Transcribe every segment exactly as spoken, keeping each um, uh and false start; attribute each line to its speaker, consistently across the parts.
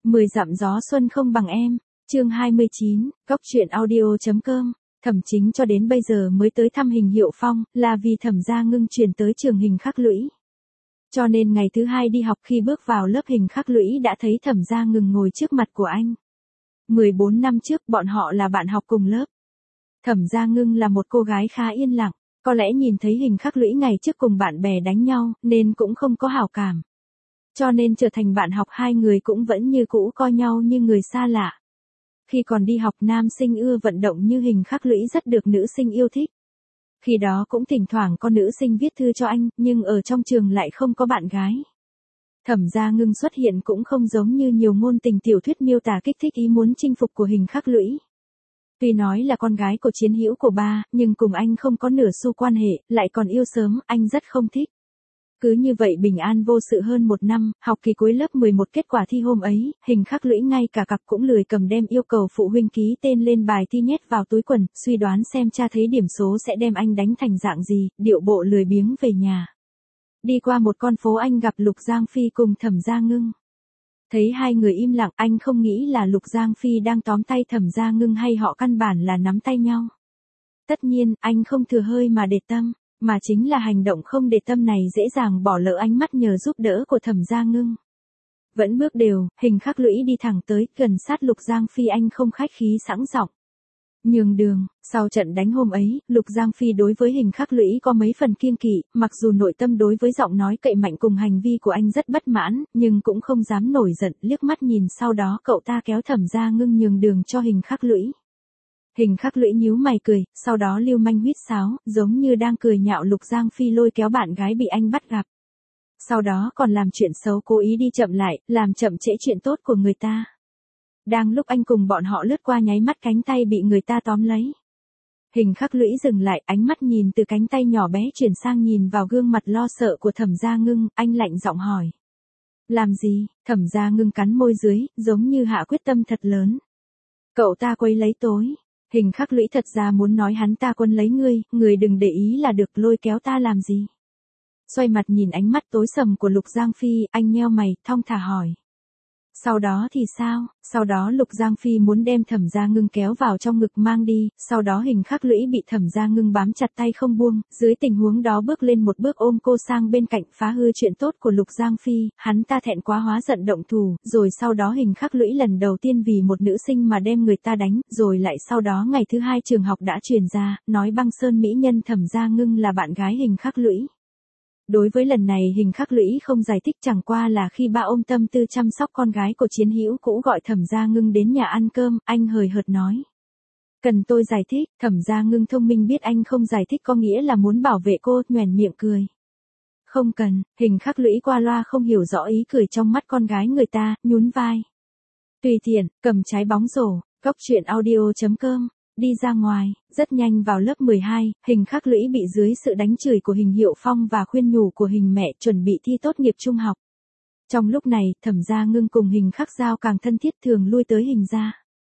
Speaker 1: mười dặm gió xuân không bằng em, chương hai mươi chín, góc truyện audio chấm com. Thẩm Chính cho đến bây giờ mới tới thăm Hình Hiệu Phong, là vì Thẩm Gia Ngưng truyền tới trường hình khắc lũy. Cho nên ngày thứ hai đi học khi bước vào lớp hình khắc lũy đã thấy Thẩm Gia Ngưng ngồi trước mặt của anh. mười bốn năm trước bọn họ là bạn học cùng lớp. Thẩm Gia Ngưng là một cô gái khá yên lặng, có lẽ nhìn thấy hình khắc lũy ngày trước cùng bạn bè đánh nhau, nên cũng không có hảo cảm. Cho nên trở thành bạn học hai người cũng vẫn như cũ coi nhau như người xa lạ. Khi còn đi học nam sinh ưa vận động như hình khắc lũy rất được nữ sinh yêu thích. Khi đó cũng thỉnh thoảng có nữ sinh viết thư cho anh, nhưng ở trong trường lại không có bạn gái. Thẩm Gia Ngưng xuất hiện cũng không giống như nhiều ngôn tình tiểu thuyết miêu tả kích thích ý muốn chinh phục của hình khắc lũy. Tuy nói là con gái của chiến hữu của ba, nhưng cùng anh không có nửa xu quan hệ, lại còn yêu sớm, anh rất không thích. Cứ như vậy bình an vô sự hơn một năm, học kỳ cuối lớp mười một kết quả thi hôm ấy, hình khắc lũy ngay cả cặp cũng lười cầm đem yêu cầu phụ huynh ký tên lên bài thi nhét vào túi quần, suy đoán xem cha thấy điểm số sẽ đem anh đánh thành dạng gì, điệu bộ lười biếng về nhà. Đi qua một con phố anh gặp Lục Giang Phi cùng Thẩm Gia Ngưng. Thấy hai người im lặng anh không nghĩ là Lục Giang Phi đang tóm tay Thẩm Gia Ngưng hay họ căn bản là nắm tay nhau. Tất nhiên, anh không thừa hơi mà để tâm. Mà chính là hành động không để tâm này dễ dàng bỏ lỡ ánh mắt nhờ giúp đỡ của Thẩm Gia Ngưng. Vẫn bước đều, hình khắc lũy đi thẳng tới, gần sát Lục Giang Phi anh không khách khí sẵn giọng nhường đường. Sau trận đánh hôm ấy, Lục Giang Phi đối với hình khắc lũy có mấy phần kiêng kỵ, mặc dù nội tâm đối với giọng nói cậy mạnh cùng hành vi của anh rất bất mãn, nhưng cũng không dám nổi giận, liếc mắt nhìn sau đó cậu ta kéo Thẩm Gia Ngưng nhường đường cho hình khắc lũy. Hình khắc lũy nhíu mày cười, sau đó lưu manh huýt sáo, giống như đang cười nhạo Lục Giang Phi lôi kéo bạn gái bị anh bắt gặp. Sau đó còn làm chuyện xấu cố ý đi chậm lại, làm chậm trễ chuyện tốt của người ta. Đang lúc anh cùng bọn họ lướt qua nháy mắt cánh tay bị người ta tóm lấy. Hình khắc lũy dừng lại, ánh mắt nhìn từ cánh tay nhỏ bé chuyển sang nhìn vào gương mặt lo sợ của Thẩm Gia Ngưng, anh lạnh giọng hỏi. Làm gì? Thẩm Gia Ngưng cắn môi dưới, giống như hạ quyết tâm thật lớn. Cậu ta quấy lấy tối. Hình khắc lũy thật ra muốn nói hắn ta quân lấy ngươi, người đừng để ý là được, lôi kéo ta làm gì. Xoay mặt nhìn ánh mắt tối sầm của Lục Giang Phi, anh nheo mày, thong thả hỏi. Sau đó thì sao? Sau đó Lục Giang Phi muốn đem Thẩm Gia Ngưng kéo vào trong ngực mang đi, sau đó hình khắc lũy bị Thẩm Gia Ngưng bám chặt tay không buông, dưới tình huống đó bước lên một bước ôm cô sang bên cạnh phá hư chuyện tốt của Lục Giang Phi, hắn ta thẹn quá hóa giận động thủ, rồi sau đó hình khắc lũy lần đầu tiên vì một nữ sinh mà đem người ta đánh, rồi lại sau đó ngày thứ hai trường học đã truyền ra, nói băng sơn mỹ nhân Thẩm Gia Ngưng là bạn gái hình khắc lũy. Đối với lần này hình khắc lũy không giải thích, chẳng qua là khi ba ôm tâm tư chăm sóc con gái của chiến hữu cũ gọi Thẩm Gia Ngưng đến nhà ăn cơm, anh hời hợt nói. Cần tôi giải thích? Thẩm Gia Ngưng thông minh biết anh không giải thích có nghĩa là muốn bảo vệ cô, nhoẻn miệng cười. Không cần, hình khắc lũy qua loa không hiểu rõ ý cười trong mắt con gái người ta, nhún vai. Tùy tiện, cầm trái bóng rổ, góc truyện audio chấm com. Đi ra ngoài, rất nhanh vào lớp mười hai, hình khắc lũy bị dưới sự đánh chửi của Hình Hiệu Phong và khuyên nhủ của hình mẹ chuẩn bị thi tốt nghiệp trung học. Trong lúc này, Thẩm Gia Ngưng cùng hình khắc giao càng thân thiết thường lui tới hình gia.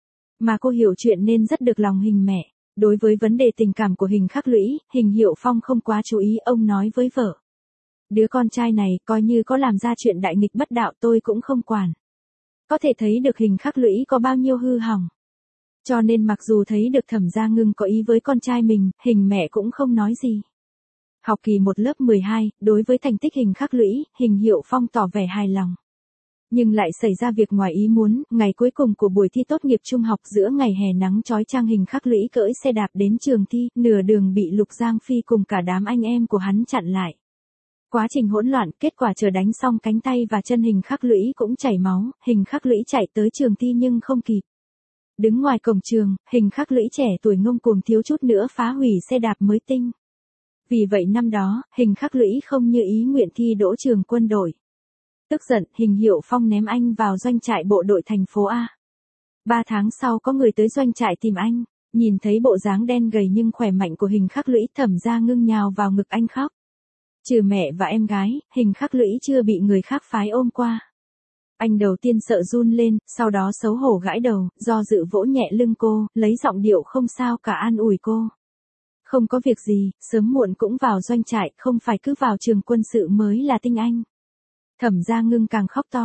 Speaker 1: Mà cô hiểu chuyện nên rất được lòng hình mẹ. Đối với vấn đề tình cảm của hình khắc lũy, Hình Hiệu Phong không quá chú ý, ông nói với vợ. Đứa con trai này coi như có làm ra chuyện đại nghịch bất đạo tôi cũng không quản. Có thể thấy được hình khắc lũy có bao nhiêu hư hỏng. Cho nên mặc dù thấy được Thẩm Gia Ngưng có ý với con trai mình, hình mẹ cũng không nói gì. Học kỳ một lớp mười hai, đối với thành tích hình khắc lũy, Hình Hiệu Phong tỏ vẻ hài lòng. Nhưng lại xảy ra việc ngoài ý muốn, ngày cuối cùng của buổi thi tốt nghiệp trung học giữa ngày hè nắng chói chang hình khắc lũy cưỡi xe đạp đến trường thi, nửa đường bị Lục Giang Phi cùng cả đám anh em của hắn chặn lại. Quá trình hỗn loạn, kết quả chờ đánh xong cánh tay và chân hình khắc lũy cũng chảy máu, hình khắc lũy chạy tới trường thi nhưng không kịp. Đứng ngoài cổng trường, hình khắc lũy trẻ tuổi ngông cuồng thiếu chút nữa phá hủy xe đạp mới tinh. Vì vậy năm đó, hình khắc lũy không như ý nguyện thi đỗ trường quân đội. Tức giận, Hình Hiệu Phong ném anh vào doanh trại bộ đội thành phố A. Ba tháng sau có người tới doanh trại tìm anh, nhìn thấy bộ dáng đen gầy nhưng khỏe mạnh của hình khắc lũy, Thẩm Gia Ngưng nhào vào ngực anh khóc. Trừ mẹ và em gái, hình khắc lũy chưa bị người khác phái ôm qua. Anh đầu tiên sợ run lên, sau đó xấu hổ gãi đầu, do dự vỗ nhẹ lưng cô, lấy giọng điệu không sao cả an ủi cô. Không có việc gì, sớm muộn cũng vào doanh trại, không phải cứ vào trường quân sự mới là tinh anh. Thẩm Gia Ngưng càng khóc to.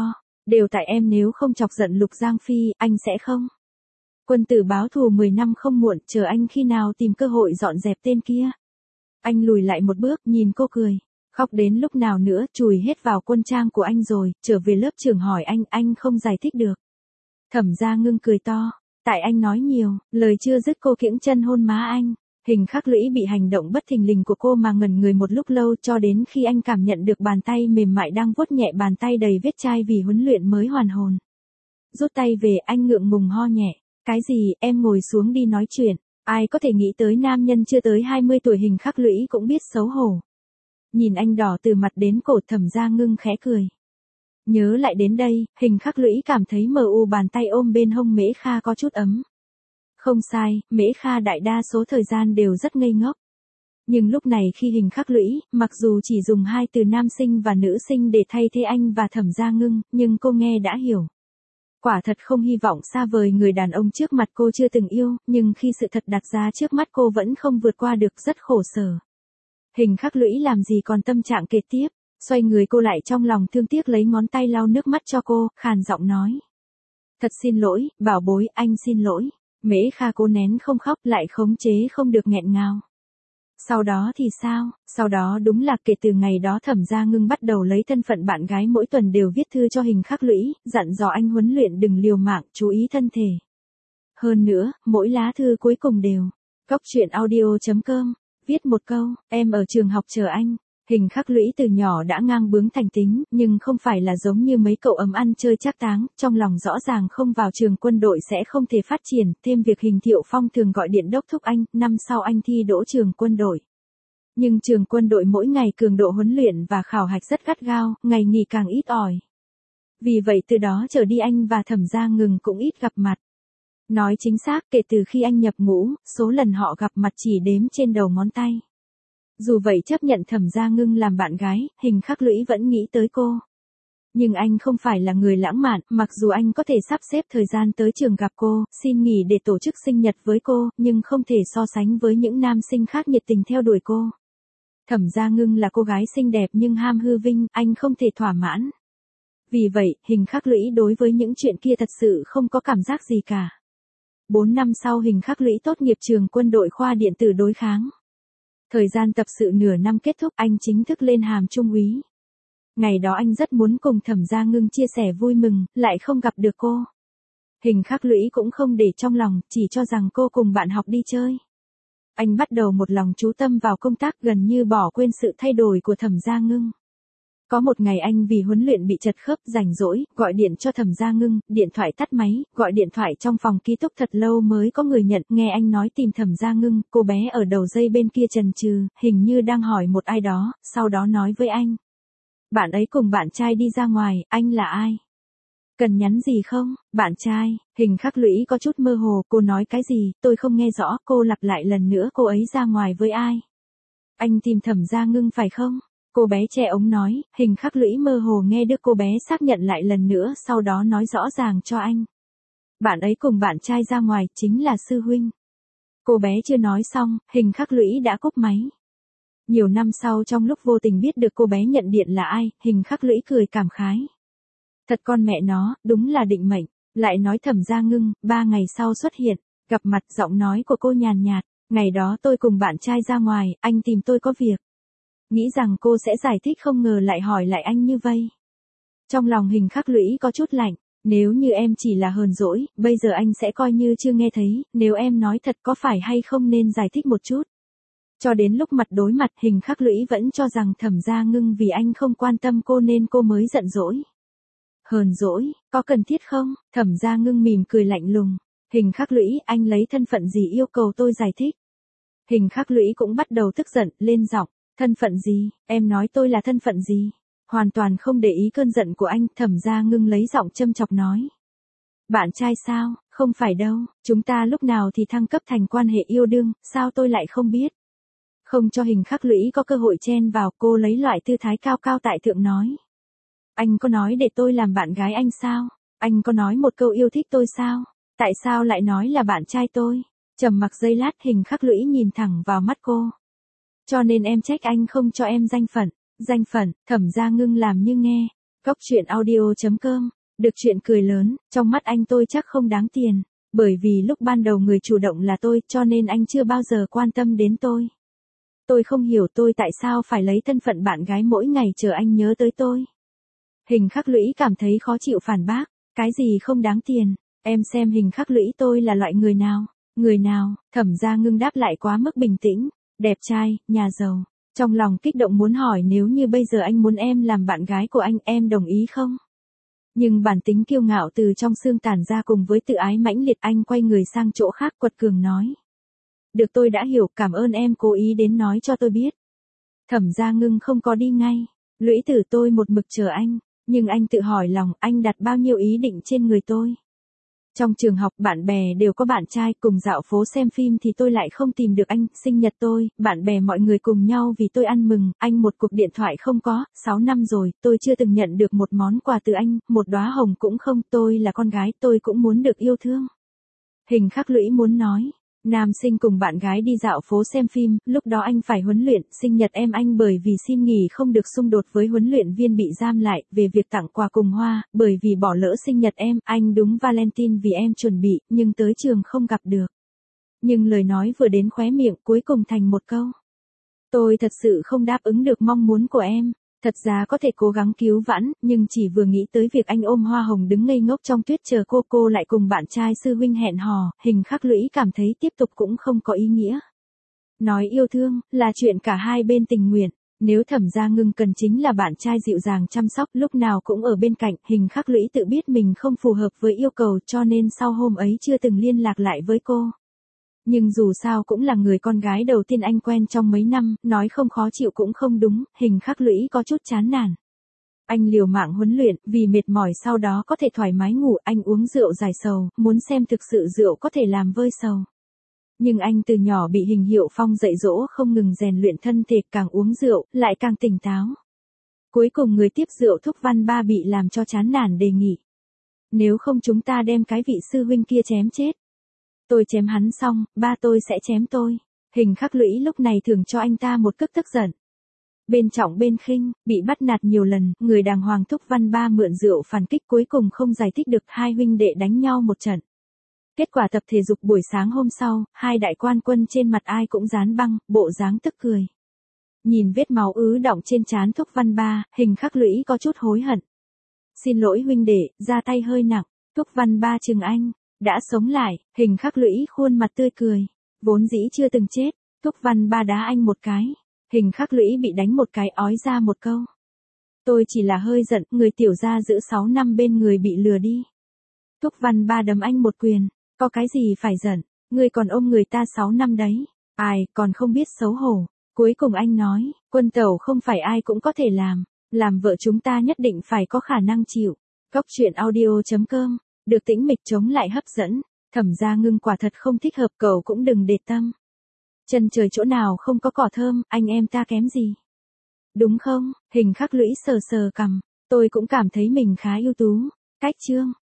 Speaker 1: Đều tại em, nếu không chọc giận Lục Giang Phi, anh sẽ không. Quân tử báo thù mười năm không muộn, chờ anh khi nào tìm cơ hội dọn dẹp tên kia. Anh lùi lại một bước, nhìn cô cười. Khóc đến lúc nào nữa, chùi hết vào quân trang của anh rồi, trở về lớp trưởng hỏi anh, anh không giải thích được. Thẩm Gia Ngưng cười to. Tại anh nói nhiều, lời chưa dứt cô kiễng chân hôn má anh. Hình Khắc Lũy bị hành động bất thình lình của cô mà ngẩn người một lúc lâu, cho đến khi anh cảm nhận được bàn tay mềm mại đang vuốt nhẹ bàn tay đầy vết chai vì huấn luyện mới hoàn hồn. Rút tay về, anh ngượng ngùng ho nhẹ. Cái gì, em ngồi xuống đi nói chuyện. Ai có thể nghĩ tới nam nhân chưa tới hai mươi tuổi Hình Khắc Lũy cũng biết xấu hổ. Nhìn anh đỏ từ mặt đến cổ, Thẩm Gia Ngưng khẽ cười. Nhớ lại đến đây, Hình Khắc Lũy cảm thấy mờ u, bàn tay ôm bên hông Mễ Kha có chút ấm. Không sai, Mễ Kha đại đa số thời gian đều rất ngây ngốc. Nhưng lúc này khi Hình Khắc Lũy, mặc dù chỉ dùng hai từ nam sinh và nữ sinh để thay thế anh và Thẩm Gia Ngưng, nhưng cô nghe đã hiểu. Quả thật không hy vọng xa vời người đàn ông trước mặt cô chưa từng yêu, nhưng khi sự thật đặt ra trước mắt cô vẫn không vượt qua được, rất khổ sở. Hình Khắc Lũy làm gì còn tâm trạng kể tiếp, xoay người cô lại trong lòng thương tiếc lấy ngón tay lau nước mắt cho cô, khàn giọng nói. Thật xin lỗi, bảo bối, anh xin lỗi. Mễ Kha cố nén không khóc, lại khống chế không được nghẹn ngào. Sau đó thì sao? Sau đó đúng là kể từ ngày đó Thẩm Gia Ngưng bắt đầu lấy thân phận bạn gái, mỗi tuần đều viết thư cho Hình Khắc Lũy, dặn dò anh huấn luyện đừng liều mạng, chú ý thân thể. Hơn nữa, mỗi lá thư cuối cùng đều. Góc truyện audio chấm com, viết một câu, em ở trường học chờ anh. Hình Khắc Lũy từ nhỏ đã ngang bướng thành tính, nhưng không phải là giống như mấy cậu ấm ăn chơi trác táng, trong lòng rõ ràng không vào trường quân đội sẽ không thể phát triển, thêm việc Hình Thiệu Phong thường gọi điện đốc thúc anh, năm sau anh thi đỗ trường quân đội. Nhưng trường quân đội mỗi ngày cường độ huấn luyện và khảo hạch rất gắt gao, ngày nghỉ càng ít ỏi. Vì vậy từ đó trở đi anh và Thẩm Gia Ngưng cũng ít gặp mặt. Nói chính xác, kể từ khi anh nhập ngũ, số lần họ gặp mặt chỉ đếm trên đầu ngón tay. Dù vậy chấp nhận Thẩm Gia Ngưng làm bạn gái, Hình Khắc Lũy vẫn nghĩ tới cô. Nhưng anh không phải là người lãng mạn, mặc dù anh có thể sắp xếp thời gian tới trường gặp cô, xin nghỉ để tổ chức sinh nhật với cô, nhưng không thể so sánh với những nam sinh khác nhiệt tình theo đuổi cô. Thẩm Gia Ngưng là cô gái xinh đẹp nhưng ham hư vinh, anh không thể thỏa mãn. Vì vậy, Hình Khắc Lũy đối với những chuyện kia thật sự không có cảm giác gì cả. Bốn năm sau Hình Khắc Lũy tốt nghiệp trường quân đội khoa điện tử đối kháng. Thời gian tập sự nửa năm kết thúc, anh chính thức lên hàm trung úy. Ngày đó anh rất muốn cùng Thẩm Gia Ngưng chia sẻ vui mừng, lại không gặp được cô. Hình Khắc Lũy cũng không để trong lòng, chỉ cho rằng cô cùng bạn học đi chơi. Anh bắt đầu một lòng chú tâm vào công tác, gần như bỏ quên sự thay đổi của Thẩm Gia Ngưng. Có một ngày anh vì huấn luyện bị chật khớp, rảnh rỗi, gọi điện cho Thẩm Gia Ngưng, điện thoại tắt máy, gọi điện thoại trong phòng ký túc thật lâu mới có người nhận, nghe anh nói tìm Thẩm Gia Ngưng, cô bé ở đầu dây bên kia chần chừ, hình như đang hỏi một ai đó, sau đó nói với anh. Bạn ấy cùng bạn trai đi ra ngoài, anh là ai? Cần nhắn gì không? Bạn trai, Hình Khắc Lũy có chút mơ hồ, cô nói cái gì, tôi không nghe rõ, cô lặp lại lần nữa, cô ấy ra ngoài với ai? Anh tìm Thẩm Gia Ngưng phải không? Cô bé che ống nói, Hình Khắc Lũy mơ hồ nghe được cô bé xác nhận lại lần nữa, sau đó nói rõ ràng cho anh. Bạn ấy cùng bạn trai ra ngoài, chính là sư huynh. Cô bé chưa nói xong, Hình Khắc Lũy đã cúp máy. Nhiều năm sau trong lúc vô tình biết được cô bé nhận điện là ai, Hình Khắc Lũy cười cảm khái. Thật con mẹ nó, đúng là định mệnh. Lại nói Thẩm Gia Ngưng, ba ngày sau xuất hiện, gặp mặt, giọng nói của cô nhàn nhạt. Ngày đó tôi cùng bạn trai ra ngoài, anh tìm tôi có việc. Nghĩ rằng cô sẽ giải thích, không ngờ lại hỏi lại anh như vây. Trong lòng Hình Khắc Lũy có chút lạnh, nếu như em chỉ là hờn dỗi, bây giờ anh sẽ coi như chưa nghe thấy, nếu em nói thật có phải hay không nên giải thích một chút. Cho đến lúc mặt đối mặt, Hình Khắc Lũy vẫn cho rằng Thẩm Gia Ngưng vì anh không quan tâm cô nên cô mới giận dỗi. Hờn dỗi, có cần thiết không? Thẩm Gia Ngưng mỉm cười lạnh lùng. Hình Khắc Lũy, anh lấy thân phận gì yêu cầu tôi giải thích? Hình Khắc Lũy cũng bắt đầu tức giận, lên giọng. Thân phận gì, em nói tôi là thân phận gì? Hoàn toàn không để ý cơn giận của anh, Thẩm Gia Ngưng lấy giọng châm chọc nói. Bạn trai sao, không phải đâu, chúng ta lúc nào thì thăng cấp thành quan hệ yêu đương, sao tôi lại không biết? Không cho Hình Khắc Lũy có cơ hội chen vào, cô lấy loại tư thái cao cao tại thượng nói. Anh có nói để tôi làm bạn gái anh sao? Anh có nói một câu yêu thích tôi sao? Tại sao lại nói là bạn trai tôi? Trầm mặc giây lát, Hình Khắc Lũy nhìn thẳng vào mắt cô. Cho nên em trách anh không cho em danh phận. Danh phận, Thẩm Gia Ngưng làm như nghe. Góc truyện audio chấm com Được chuyện cười lớn, trong mắt anh tôi chắc không đáng tiền. Bởi vì lúc ban đầu người chủ động là tôi, cho nên anh chưa bao giờ quan tâm đến tôi. Tôi không hiểu tôi tại sao phải lấy thân phận bạn gái mỗi ngày chờ anh nhớ tới tôi. Hình khắc lũy cảm thấy khó chịu phản bác. Cái gì không đáng tiền? Em xem hình khắc lũy tôi là loại người nào? Người nào? Thẩm Gia Ngưng đáp lại quá mức bình tĩnh. Đẹp trai, nhà giàu. Trong lòng kích động muốn hỏi nếu như bây giờ anh muốn em làm bạn gái của anh, em đồng ý không? Nhưng bản tính kiêu ngạo từ trong xương tản ra cùng với tự ái mãnh liệt, anh quay người sang chỗ khác quật cường nói. Được, tôi đã hiểu, cảm ơn em cố ý đến nói cho tôi biết. Thẩm Gia Ngưng không có đi ngay. Lũy Tử, tôi một mực chờ anh, nhưng anh tự hỏi lòng, anh đặt bao nhiêu ý định trên người tôi. Trong trường học bạn bè đều có bạn trai, cùng dạo phố xem phim thì tôi lại không tìm được anh, sinh nhật tôi, bạn bè mọi người cùng nhau vì tôi ăn mừng, anh một cuộc điện thoại không có, sáu năm rồi, tôi chưa từng nhận được một món quà từ anh, một đóa hồng cũng không, tôi là con gái, tôi cũng muốn được yêu thương. Hình khắc lũy muốn nói. Nam sinh cùng bạn gái đi dạo phố xem phim, lúc đó anh phải huấn luyện, sinh nhật em anh bởi vì xin nghỉ không được xung đột với huấn luyện viên bị giam lại, về việc tặng quà cùng hoa, bởi vì bỏ lỡ sinh nhật em, anh đúng Valentine vì em chuẩn bị, nhưng tới trường không gặp được. Nhưng lời nói vừa đến khóe miệng cuối cùng thành một câu. Tôi thật sự không đáp ứng được mong muốn của em. Thật ra có thể cố gắng cứu vãn, nhưng chỉ vừa nghĩ tới việc anh ôm hoa hồng đứng ngây ngốc trong tuyết chờ cô cô lại cùng bạn trai sư huynh hẹn hò, hình khắc lũy cảm thấy tiếp tục cũng không có ý nghĩa. Nói yêu thương, là chuyện cả hai bên tình nguyện. Nếu Thẩm Gia Ngưng cần chính là bạn trai dịu dàng chăm sóc lúc nào cũng ở bên cạnh, hình khắc lũy tự biết mình không phù hợp với yêu cầu cho nên sau hôm ấy chưa từng liên lạc lại với cô. Nhưng dù sao cũng là người con gái đầu tiên anh quen trong mấy năm, nói không khó chịu cũng không đúng, hình khắc lũy có chút chán nản. Anh liều mạng huấn luyện, vì mệt mỏi sau đó có thể thoải mái ngủ, anh uống rượu giải sầu, muốn xem thực sự rượu có thể làm vơi sầu. Nhưng anh từ nhỏ bị Hình Hiệu Phong dạy dỗ không ngừng rèn luyện thân thể, càng uống rượu, lại càng tỉnh táo. Cuối cùng người tiếp rượu Thúc Văn Ba bị làm cho chán nản đề nghị. Nếu không chúng ta đem cái vị sư huynh kia chém chết. Tôi chém hắn xong, ba tôi sẽ chém tôi. Hình khắc lũy lúc này thường cho anh ta một cước tức giận. Bên trọng bên khinh, bị bắt nạt nhiều lần, người đàng hoàng Thúc Văn Ba mượn rượu phản kích cuối cùng không giải thích được, hai huynh đệ đánh nhau một trận. Kết quả tập thể dục buổi sáng hôm sau, hai đại quan quân trên mặt ai cũng dán băng, bộ dáng tức cười. Nhìn vết máu ứ đọng trên trán Thúc Văn Ba, hình khắc lũy có chút hối hận. Xin lỗi huynh đệ, ra tay hơi nặng. Thúc Văn Ba chừng anh. Đã sống lại, hình khắc lũy khuôn mặt tươi cười. Vốn dĩ chưa từng chết, Thúc Văn Ba đá anh một cái. Hình khắc lũy bị đánh một cái ói ra một câu. Tôi chỉ là hơi giận, người tiểu gia giữ sáu năm bên người bị lừa đi. Thúc Văn Ba đấm anh một quyền. Có cái gì phải giận, người còn ôm người ta sáu năm đấy. Ai, còn không biết xấu hổ. Cuối cùng anh nói, quân tẩu không phải ai cũng có thể làm. Làm vợ chúng ta nhất định phải có khả năng chịu. Góc truyện audio chấm com. Được Tĩnh Mịch chống lại hấp dẫn. Thẩm Gia Ngưng quả thật không thích hợp, cậu cũng đừng để tâm. Chân trời chỗ nào không có cỏ thơm, anh em ta kém gì. Đúng không? Hình khắc lũy sờ sờ cằm. Tôi cũng cảm thấy mình khá ưu tú. Cách chương.